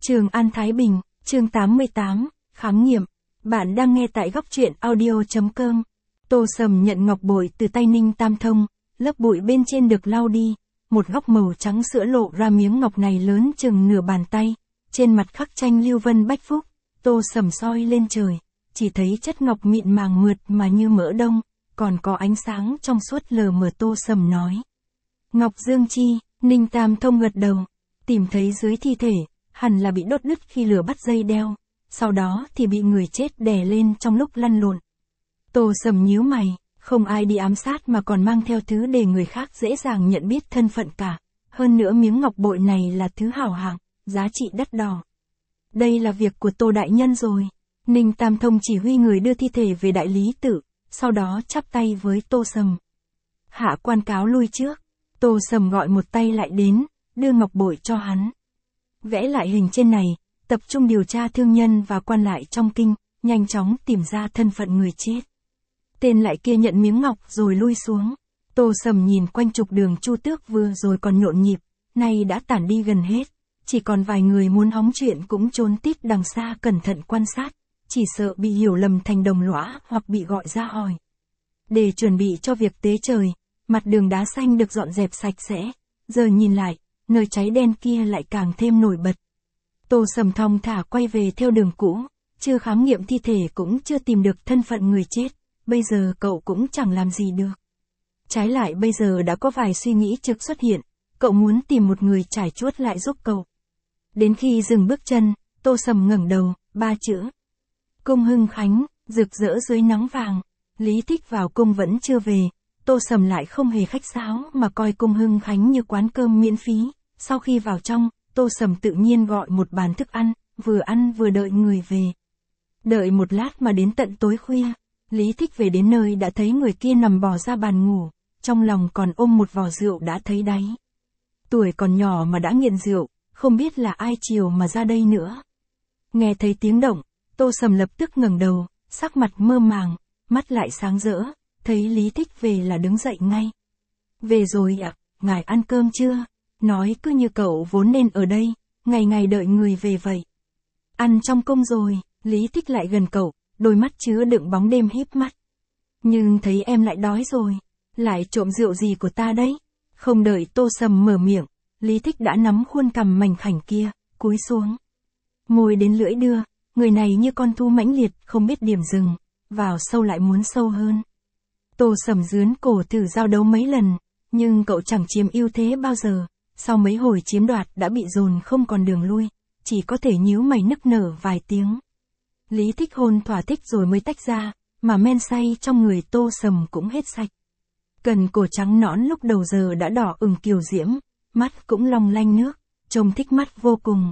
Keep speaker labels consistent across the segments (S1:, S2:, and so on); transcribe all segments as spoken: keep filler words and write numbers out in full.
S1: Trường An Thái Bình, chương tám mươi tám, khám nghiệm. Bạn đang nghe tại góc truyện audio.com. Tô Sầm nhận ngọc bội từ tay Ninh Tam Thông, lớp bụi bên trên được lau đi, một góc màu trắng sữa lộ ra miếng ngọc này lớn chừng nửa bàn tay, trên mặt khắc tranh lưu vân bách phúc. Tô Sầm soi lên trời, chỉ thấy chất ngọc mịn màng mượt mà như mỡ đông, còn có ánh sáng trong suốt lờ mờ. Tô Sầm nói: Ngọc Dương Chi. Ninh Tam Thông gật đầu, tìm thấy dưới thi thể, hẳn là bị đốt đứt khi lửa bắt dây đeo, sau đó thì bị người chết đè lên trong lúc lăn lộn. Tô Sầm nhíu mày, không ai đi ám sát mà còn mang theo thứ để người khác dễ dàng nhận biết thân phận cả, hơn nữa miếng ngọc bội này là thứ hảo hạng, giá trị đắt đỏ. Đây là việc của Tô đại nhân rồi. Ninh Tam Thông chỉ huy người đưa thi thể về đại lý tự, sau đó chắp tay với Tô Sầm. Hạ quan cáo lui trước. Tô Sầm gọi một tay lại đến, đưa ngọc bội cho hắn. Vẽ lại hình trên này, tập trung điều tra thương nhân và quan lại trong kinh, nhanh chóng tìm ra thân phận người chết. Tên lại kia nhận miếng ngọc rồi lui xuống. Tô Sầm nhìn quanh trục đường Chu Tước vừa rồi còn nhộn nhịp, nay đã tản đi gần hết. Chỉ còn vài người muốn hóng chuyện cũng trốn tít đằng xa cẩn thận quan sát, chỉ sợ bị hiểu lầm thành đồng lõa hoặc bị gọi ra hỏi. Để chuẩn bị cho việc tế trời, mặt đường đá xanh được dọn dẹp sạch sẽ, giờ nhìn lại, nơi cháy đen kia lại càng thêm nổi bật. Tô Sầm thong thả quay về theo đường cũ, chưa khám nghiệm thi thể cũng chưa tìm được thân phận người chết, bây giờ cậu cũng chẳng làm gì được. Trái lại bây giờ đã có vài suy nghĩ trực xuất hiện, cậu muốn tìm một người trải chuốt lại giúp cậu. Đến khi dừng bước chân, Tô Sầm ngẩng đầu, ba chữ: Cung Hưng Khánh, rực rỡ dưới nắng vàng. Lý Thích vào cung vẫn chưa về, Tô Sầm lại không hề khách sáo mà coi Cung Hưng Khánh như quán cơm miễn phí. Sau khi vào trong, Tô Sầm tự nhiên gọi một bàn thức ăn, vừa ăn vừa đợi người về. Đợi một lát mà đến tận tối khuya, Lý Thích về đến nơi đã thấy người kia nằm bò ra bàn ngủ, trong lòng còn ôm một vò rượu đã thấy đáy. Tuổi còn nhỏ mà đã nghiện rượu, không biết là ai chiều mà ra đây nữa. Nghe thấy tiếng động, Tô Sầm lập tức ngẩng đầu, sắc mặt mơ màng, mắt lại sáng rỡ, thấy Lý Thích về là đứng dậy ngay. Về rồi ạ, à, ngài ăn cơm chưa? Nói cứ như cậu vốn nên ở đây, ngày ngày đợi người về vậy. Ăn trong cung rồi. Lý Thích lại gần cậu, đôi mắt chứa đựng bóng đêm híp mắt. Nhưng thấy em lại đói rồi, lại trộm rượu gì của ta đấy? Không đợi Tô Sầm mở miệng, Lý Thích đã nắm khuôn cằm mảnh khảnh kia, cúi xuống. Môi đến lưỡi đưa, người này như con thú mãnh liệt, không biết điểm dừng, vào sâu lại muốn sâu hơn. Tô Sầm dướn cổ thử giao đấu mấy lần, nhưng cậu chẳng chiếm ưu thế bao giờ, sau mấy hồi chiếm đoạt đã bị dồn không còn đường lui, chỉ có thể nhíu mày nức nở vài tiếng. Lý Thích hôn thỏa thích rồi mới tách ra, mà men say trong người Tô Sầm cũng hết sạch. Cần cổ trắng nõn lúc đầu giờ đã đỏ ửng kiều diễm, mắt cũng long lanh nước, trông thích mắt vô cùng.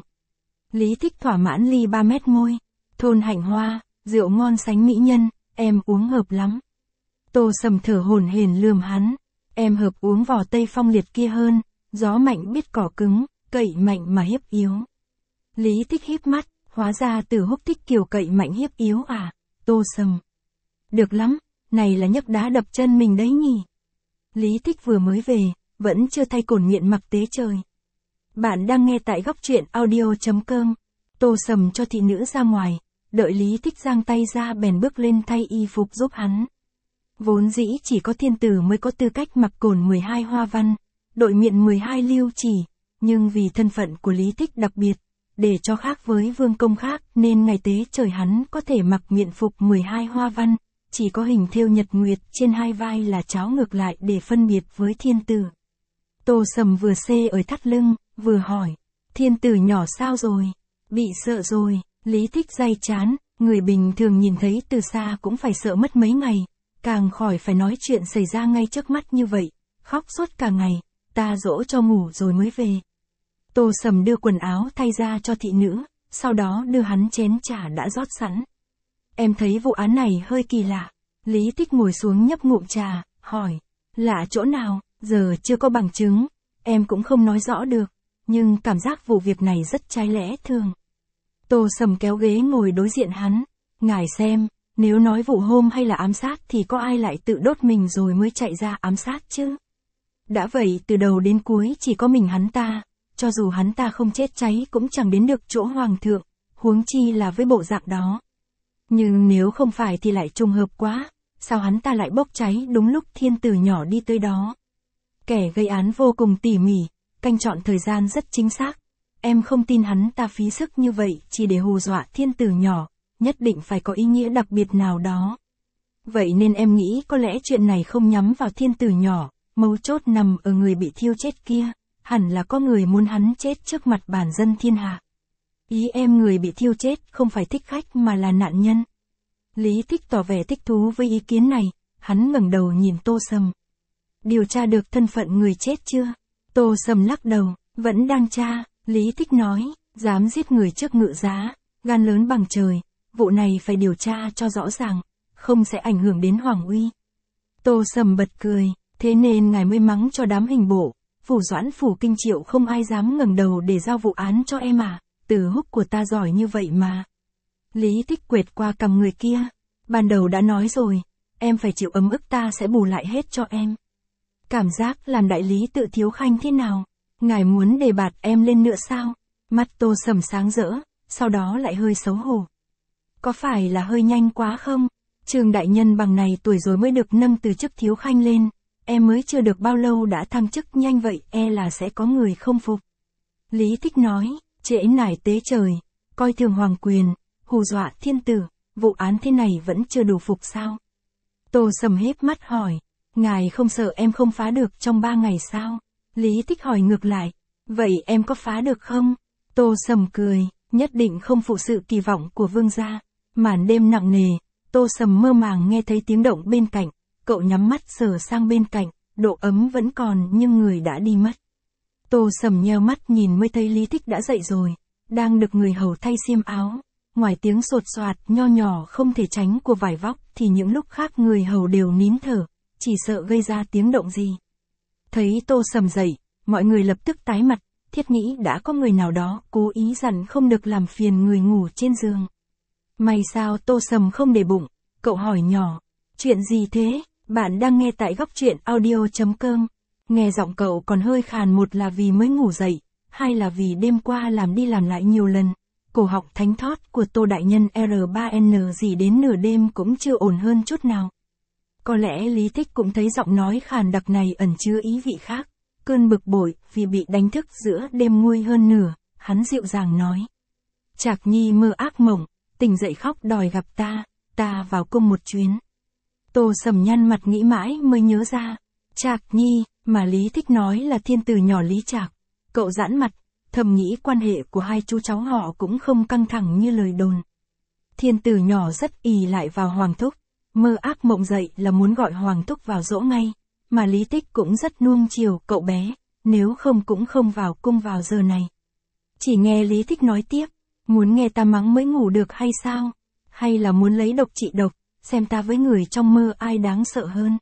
S1: Lý Thích thỏa mãn ly ba mét môi, thôn hạnh hoa, rượu ngon sánh mỹ nhân, em uống hợp lắm. Tô Sầm thở hổn hển lườm hắn, em hợp uống vỏ Tây Phong liệt kia hơn, gió mạnh biết cỏ cứng, cậy mạnh mà hiếp yếu. Lý Thích híp mắt, hóa ra Từ Húc thích kiểu cậy mạnh hiếp yếu à? Tô Sầm: Được lắm, này là nhấc đá đập chân mình đấy nhỉ. Lý Thích vừa mới về, vẫn chưa thay cổn nghiện mặc tế trời. Bạn đang nghe tại góc truyện audio.com. Tô Sầm cho thị nữ ra ngoài, đợi Lý Thích giang tay ra bèn bước lên thay y phục giúp hắn. Vốn dĩ chỉ có thiên tử mới có tư cách mặc cổn mười hai hoa văn, đội miện mười hai lưu chỉ, nhưng vì thân phận của Lý Thích đặc biệt, để cho khác với vương công khác nên ngày tế trời hắn có thể mặc miện phục mười hai hoa văn, chỉ có hình thêu nhật nguyệt trên hai vai là cháo ngược lại để phân biệt với thiên tử. Tô Sầm vừa xê ở thắt lưng, vừa hỏi: Thiên tử nhỏ sao rồi? Bị sợ rồi. Lý Thích day chán, người bình thường nhìn thấy từ xa cũng phải sợ mất mấy ngày, càng khỏi phải nói chuyện xảy ra ngay trước mắt như vậy, khóc suốt cả ngày, ta dỗ cho ngủ rồi mới về. Tô Sầm đưa quần áo thay ra cho thị nữ, sau đó đưa hắn chén trà đã rót sẵn. Em thấy vụ án này hơi kỳ lạ. Lý Thích ngồi xuống nhấp ngụm trà, hỏi: Lạ chỗ nào? Giờ chưa có bằng chứng, em cũng không nói rõ được, nhưng cảm giác vụ việc này rất trái lẽ thường. Tô Sầm kéo ghế ngồi đối diện hắn. Ngài xem, nếu nói vụ hôm hay là ám sát thì có ai lại tự đốt mình rồi mới chạy ra ám sát chứ? Đã vậy từ đầu đến cuối chỉ có mình hắn ta, cho dù hắn ta không chết cháy cũng chẳng đến được chỗ hoàng thượng, huống chi là với bộ dạng đó. Nhưng nếu không phải thì lại trùng hợp quá, sao hắn ta lại bốc cháy đúng lúc thiên tử nhỏ đi tới đó. Kẻ gây án vô cùng tỉ mỉ, canh chọn thời gian rất chính xác. Em không tin hắn ta phí sức như vậy chỉ để hù dọa thiên tử nhỏ, nhất định phải có ý nghĩa đặc biệt nào đó. Vậy nên em nghĩ có lẽ chuyện này không nhắm vào thiên tử nhỏ, mấu chốt nằm ở người bị thiêu chết kia, hẳn là có người muốn hắn chết trước mặt bản dân thiên hạ. Ý em người bị thiêu chết không phải thích khách mà là nạn nhân. Lý Thích tỏ vẻ thích thú với ý kiến này, hắn ngẩng đầu nhìn Tô Sầm. Điều tra được thân phận người chết chưa? Tô Sầm lắc đầu, vẫn đang tra. Lý Thích nói, dám giết người trước ngự giá, gan lớn bằng trời, vụ này phải điều tra cho rõ ràng, không sẽ ảnh hưởng đến hoàng uy. Tô Sầm bật cười, thế nên ngài mới mắng cho đám hình bộ, phủ Doãn phủ Kinh Triệu không ai dám ngẩng đầu để giao vụ án cho em à, Từ Húc của ta giỏi như vậy mà. Lý Thích quệt qua cằm người kia, ban đầu đã nói rồi, em phải chịu ấm ức ta sẽ bù lại hết cho em. Cảm giác làm đại lý tự thiếu khanh thế nào? Ngài muốn đề bạt em lên nữa sao? Mắt Tô Sầm sáng rỡ, sau đó lại hơi xấu hổ. Có phải là hơi nhanh quá không? Trương đại nhân bằng này tuổi rồi mới được nâng từ chức thiếu khanh lên, em mới chưa được bao lâu đã thăng chức nhanh vậy, e là sẽ có người không phục. Lý Thích nói, trễ nải tế trời, coi thường hoàng quyền, hù dọa thiên tử, vụ án thế này vẫn chưa đủ phục sao? Tô Sầm híp mắt hỏi, ngài không sợ em không phá được trong ba ngày sao? Lý Thích hỏi ngược lại, vậy em có phá được không? Tô Sầm cười, nhất định không phụ sự kỳ vọng của vương gia. Màn đêm nặng nề, Tô Sầm mơ màng nghe thấy tiếng động bên cạnh, cậu nhắm mắt sờ sang bên cạnh, độ ấm vẫn còn nhưng người đã đi mất. Tô Sầm nheo mắt nhìn mới thấy Lý Thích đã dậy rồi, đang được người hầu thay xiêm áo. Ngoài tiếng sột soạt nho nhỏ không thể tránh của vải vóc thì những lúc khác người hầu đều nín thở, chỉ sợ gây ra tiếng động gì. Thấy Tô Sầm dậy, mọi người lập tức tái mặt, thiết nghĩ đã có người nào đó cố ý dặn không được làm phiền người ngủ trên giường. May sao Tô Sầm không để bụng, cậu hỏi nhỏ, chuyện gì thế? Bạn đang nghe tại góc truyện audio chấm com. Nghe giọng cậu còn hơi khàn, một là vì mới ngủ dậy, hai là vì đêm qua làm đi làm lại nhiều lần. Cổ họng thánh thót của Tô đại nhân R ba N gì đến nửa đêm cũng chưa ổn hơn chút nào. Có lẽ Lý Thích cũng thấy giọng nói khàn đặc này ẩn chứa ý vị khác. Cơn bực bội vì bị đánh thức giữa đêm nguôi hơn nửa, hắn dịu dàng nói. Trạc Nhi mơ ác mộng, tỉnh dậy khóc đòi gặp ta, ta vào cung một chuyến. Tô Sầm nhăn mặt nghĩ mãi mới nhớ ra. Trạc Nhi, mà Lý Thích nói là thiên tử nhỏ Lý Trạc. Cậu giãn mặt, thầm nghĩ quan hệ của hai chú cháu họ cũng không căng thẳng như lời đồn. Thiên tử nhỏ rất ì lại vào Hoàng Thúc, mơ ác mộng dậy là muốn gọi Hoàng Thúc vào dỗ ngay, mà Lý Thích cũng rất nuông chiều cậu bé, nếu không cũng không vào cung vào giờ này. Chỉ nghe Lý Thích nói tiếp, muốn nghe ta mắng mới ngủ được hay sao? Hay là muốn lấy độc trị độc, xem ta với người trong mơ ai đáng sợ hơn?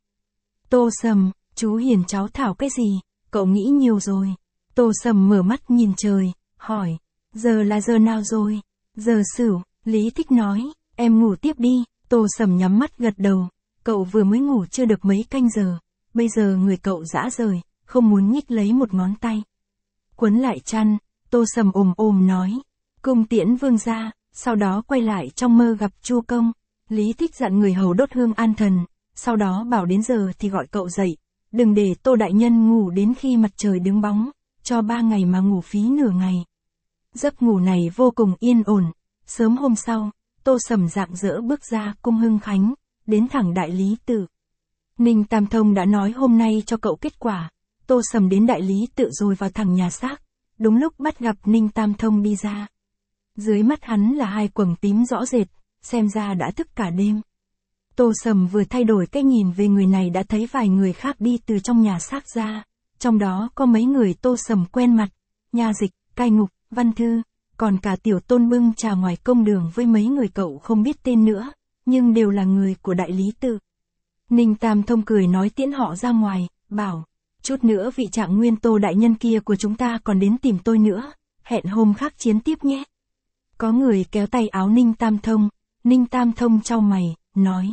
S1: Tô Sầm, chú hiền cháu thảo cái gì, cậu nghĩ nhiều rồi. Tô Sầm mở mắt nhìn trời, hỏi, giờ là giờ nào rồi? Giờ Sửu. Lý Thích nói, em ngủ tiếp đi. Tô Sầm nhắm mắt gật đầu, cậu vừa mới ngủ chưa được mấy canh giờ, bây giờ người cậu rã rời, không muốn nhích lấy một ngón tay. Quấn lại chăn, Tô Sầm ồm ồm nói, cung tiễn vương gia, sau đó quay lại trong mơ gặp Chu Công. Lý Thích dặn người hầu đốt hương an thần, sau đó bảo đến giờ thì gọi cậu dậy, đừng để Tô đại nhân ngủ đến khi mặt trời đứng bóng, cho ba ngày mà ngủ phí nửa ngày. Giấc ngủ này vô cùng yên ổn, sớm hôm sau, Tô Sầm rạng rỡ bước ra cung Hưng Khánh, đến thẳng đại lý tự. Ninh Tam Thông đã nói hôm nay cho cậu kết quả, Tô Sầm đến đại lý tự rồi vào thẳng nhà xác, đúng lúc bắt gặp Ninh Tam Thông đi ra. Dưới mắt hắn là hai quầng tím rõ rệt, xem ra đã thức cả đêm. Tô Sầm vừa thay đổi cách nhìn về người này đã thấy vài người khác đi từ trong nhà xác ra, trong đó có mấy người Tô Sầm quen mặt, Nha Dịch, Cai Ngục, Văn Thư, còn cả Tiểu Tôn bưng trà ngoài công đường với mấy người cậu không biết tên nữa, nhưng đều là người của đại lý tự. Ninh Tam Thông cười nói tiễn họ ra ngoài, bảo, chút nữa vị Trạng Nguyên Tô đại nhân kia của chúng ta còn đến tìm tôi nữa, hẹn hôm khác chiến tiếp nhé. Có người kéo tay áo Ninh Tam Thông, Ninh Tam Thông chau mày, nói.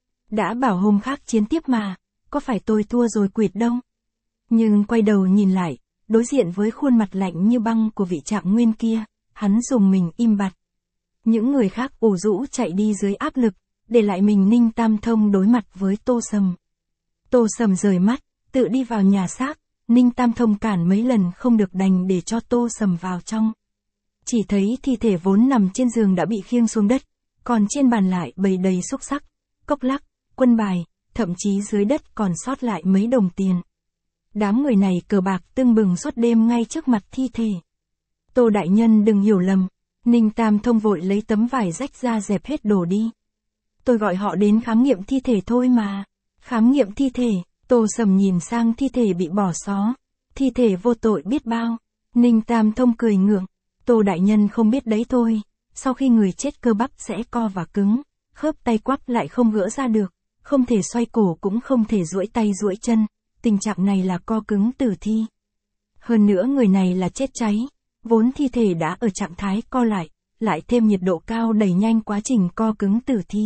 S1: Đã bảo hôm khác chiến tiếp mà, có phải tôi thua rồi quỵt đâu. Nhưng quay đầu nhìn lại, đối diện với khuôn mặt lạnh như băng của vị Trạng Nguyên kia, hắn dùng mình im bặt. Những người khác ủ rũ chạy đi dưới áp lực, để lại mình Ninh Tam Thông đối mặt với Tô Sầm. Tô Sầm rời mắt, tự đi vào nhà xác, Ninh Tam Thông cản mấy lần không được đành để cho Tô Sầm vào trong. Chỉ thấy thi thể vốn nằm trên giường đã bị khiêng xuống đất, còn trên bàn lại bày đầy xúc xắc, cốc lắc, quân bài, thậm chí dưới đất còn sót lại mấy đồng tiền. Đám người này cờ bạc tưng bừng suốt đêm ngay trước mặt thi thể. Tô đại nhân đừng hiểu lầm, Ninh Tam Thông vội lấy tấm vải rách ra dẹp hết đồ đi. Tôi gọi họ đến khám nghiệm thi thể thôi mà. Khám nghiệm thi thể, Tô Sầm nhìn sang thi thể bị bỏ xó. Thi thể vô tội biết bao. Ninh Tam Thông cười ngượng. Tô đại nhân không biết đấy thôi. Sau khi người chết cơ bắp sẽ co và cứng, khớp tay quắp lại không gỡ ra được, không thể xoay cổ cũng không thể duỗi tay duỗi chân. Tình trạng này là co cứng tử thi. Hơn nữa người này là chết cháy. Vốn thi thể đã ở trạng thái co lại, lại thêm nhiệt độ cao đẩy nhanh quá trình co cứng tử thi.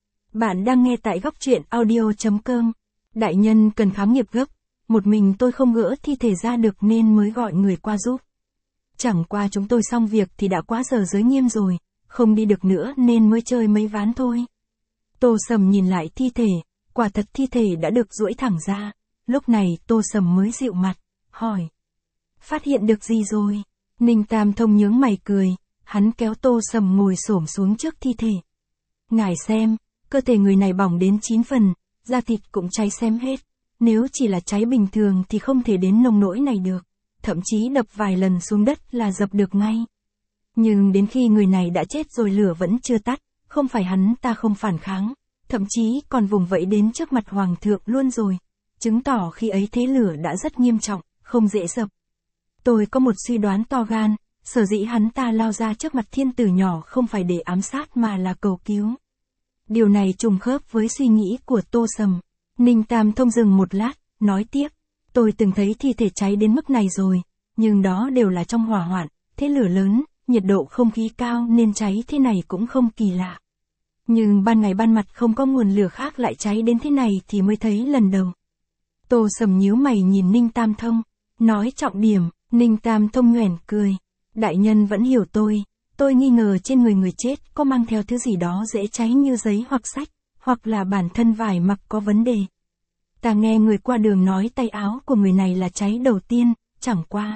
S1: Bạn đang nghe tại góc truyện audio chấm com. Đại nhân cần khám nghiệm gấp, một mình tôi không gỡ thi thể ra được nên mới gọi người qua giúp. Chẳng qua chúng tôi xong việc thì đã quá giờ giới nghiêm rồi, không đi được nữa nên mới chơi mấy ván thôi. Tô Sầm nhìn lại thi thể, quả thật thi thể đã được duỗi thẳng ra. Lúc này Tô Sầm mới dịu mặt, hỏi. Phát hiện được gì rồi? Ninh Tam Thông nhướng mày cười, hắn kéo Tô Sầm ngồi xổm xuống trước thi thể. Ngài xem, cơ thể người này bỏng đến chín phần, da thịt cũng cháy xém hết. Nếu chỉ là cháy bình thường thì không thể đến nông nỗi này được, thậm chí đập vài lần xuống đất là dập được ngay. Nhưng đến khi người này đã chết rồi lửa vẫn chưa tắt, không phải hắn ta không phản kháng, thậm chí còn vùng vẫy đến trước mặt Hoàng thượng luôn rồi, chứng tỏ khi ấy thế lửa đã rất nghiêm trọng, không dễ dập. Tôi có một suy đoán to gan, sở dĩ hắn ta lao ra trước mặt thiên tử nhỏ không phải để ám sát mà là cầu cứu. Điều này trùng khớp với suy nghĩ của Tô Sầm. Ninh Tam Thông dừng một lát, nói tiếp, tôi từng thấy thi thể cháy đến mức này rồi, nhưng đó đều là trong hỏa hoạn, thế lửa lớn, nhiệt độ không khí cao nên cháy thế này cũng không kỳ lạ. Nhưng ban ngày ban mặt không có nguồn lửa khác lại cháy đến thế này thì mới thấy lần đầu. Tô Sầm nhíu mày nhìn Ninh Tam Thông, nói trọng điểm. Ninh Tam Thông nhoẻn cười. Đại nhân vẫn hiểu tôi, tôi nghi ngờ trên người người chết có mang theo thứ gì đó dễ cháy như giấy hoặc sách, hoặc là bản thân vải mặc có vấn đề. Ta nghe người qua đường nói tay áo của người này là cháy đầu tiên, chẳng qua.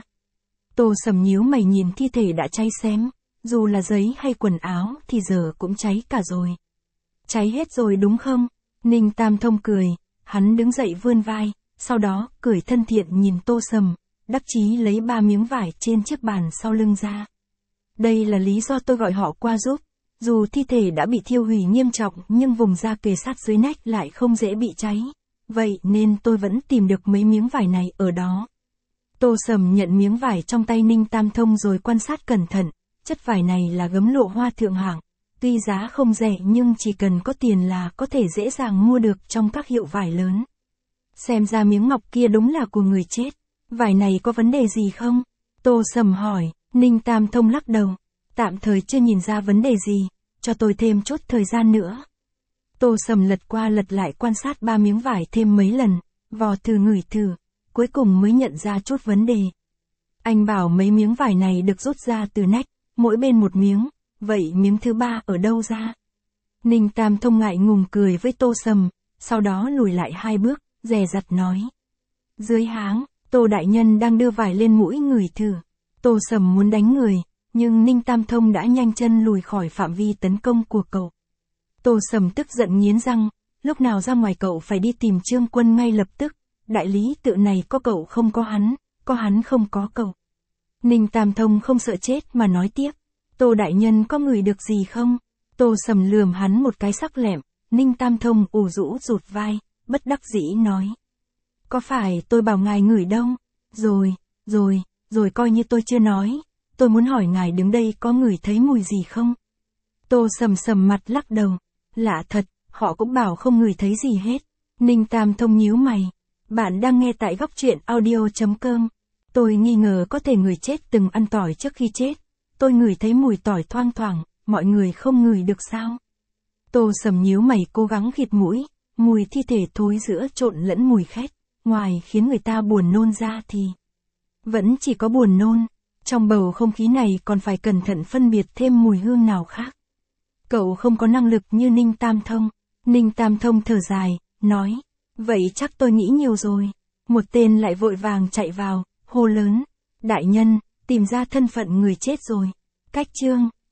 S1: Tô Sầm nhíu mày nhìn thi thể đã cháy xém, dù là giấy hay quần áo thì giờ cũng cháy cả rồi. Cháy hết rồi đúng không? Ninh Tam Thông cười, hắn đứng dậy vươn vai, sau đó cười thân thiện nhìn Tô Sầm. Đắc chí lấy ba miếng vải trên chiếc bàn sau lưng ra. Đây là lý do tôi gọi họ qua giúp. Dù thi thể đã bị thiêu hủy nghiêm trọng nhưng vùng da kề sát dưới nách lại không dễ bị cháy. Vậy nên tôi vẫn tìm được mấy miếng vải này ở đó. Tô Sầm nhận miếng vải trong tay Ninh Tam Thông rồi quan sát cẩn thận. Chất vải này là gấm lộ hoa thượng hạng. Tuy giá không rẻ nhưng chỉ cần có tiền là có thể dễ dàng mua được trong các hiệu vải lớn. Xem ra miếng ngọc kia đúng là của người chết. Vải này có vấn đề gì không? Tô Sầm hỏi. Ninh Tam Thông lắc đầu. Tạm thời chưa nhìn ra vấn đề gì, cho tôi thêm chút thời gian nữa. Tô Sầm lật qua lật lại quan sát ba miếng vải thêm mấy lần, vò thử ngửi thử, cuối cùng mới nhận ra chút vấn đề. Anh bảo mấy miếng vải này được rút ra từ nách, mỗi bên một miếng, vậy miếng thứ ba ở đâu ra? Ninh Tam Thông ngại ngùng cười với Tô Sầm, sau đó lùi lại hai bước, dè dặt nói. Dưới háng, Tô đại nhân đang đưa vải lên mũi ngửi thử. Tô Sầm muốn đánh người, nhưng Ninh Tam Thông đã nhanh chân lùi khỏi phạm vi tấn công của cậu. Tô Sầm tức giận nghiến răng, lúc nào ra ngoài cậu phải đi tìm Trương Quân ngay lập tức, đại lý tự này có cậu không có hắn, có hắn không có cậu. Ninh Tam Thông không sợ chết mà nói tiếp, Tô đại nhân có ngửi được gì không? Tô Sầm lườm hắn một cái sắc lẹm, Ninh Tam Thông ủ rũ rụt vai, bất đắc dĩ nói. Có phải tôi bảo ngài ngửi đâu? Rồi, rồi, rồi coi như tôi chưa nói, tôi muốn hỏi ngài đứng đây có ngửi thấy mùi gì không? Tô Sầm sầm mặt lắc đầu, lạ thật, họ cũng bảo không ngửi thấy gì hết. Ninh Tam Thông nhíu mày, bạn đang nghe tại góc truyện audio chấm com. Tôi nghi ngờ có thể người chết từng ăn tỏi trước khi chết, tôi ngửi thấy mùi tỏi thoang thoảng, mọi người không ngửi được sao? Tô Sầm nhíu mày cố gắng khịt mũi, mùi thi thể thối giữa trộn lẫn mùi khét, ngoài khiến người ta buồn nôn ra thì... Vẫn chỉ có buồn nôn. Trong bầu không khí này còn phải cẩn thận phân biệt thêm mùi hương nào khác. Cậu không có năng lực như Ninh Tam Thông. Ninh Tam Thông thở dài, nói. Vậy chắc tôi nghĩ nhiều rồi. Một tên lại vội vàng chạy vào, hô lớn. Đại nhân, tìm ra thân phận người chết rồi. Cách chương.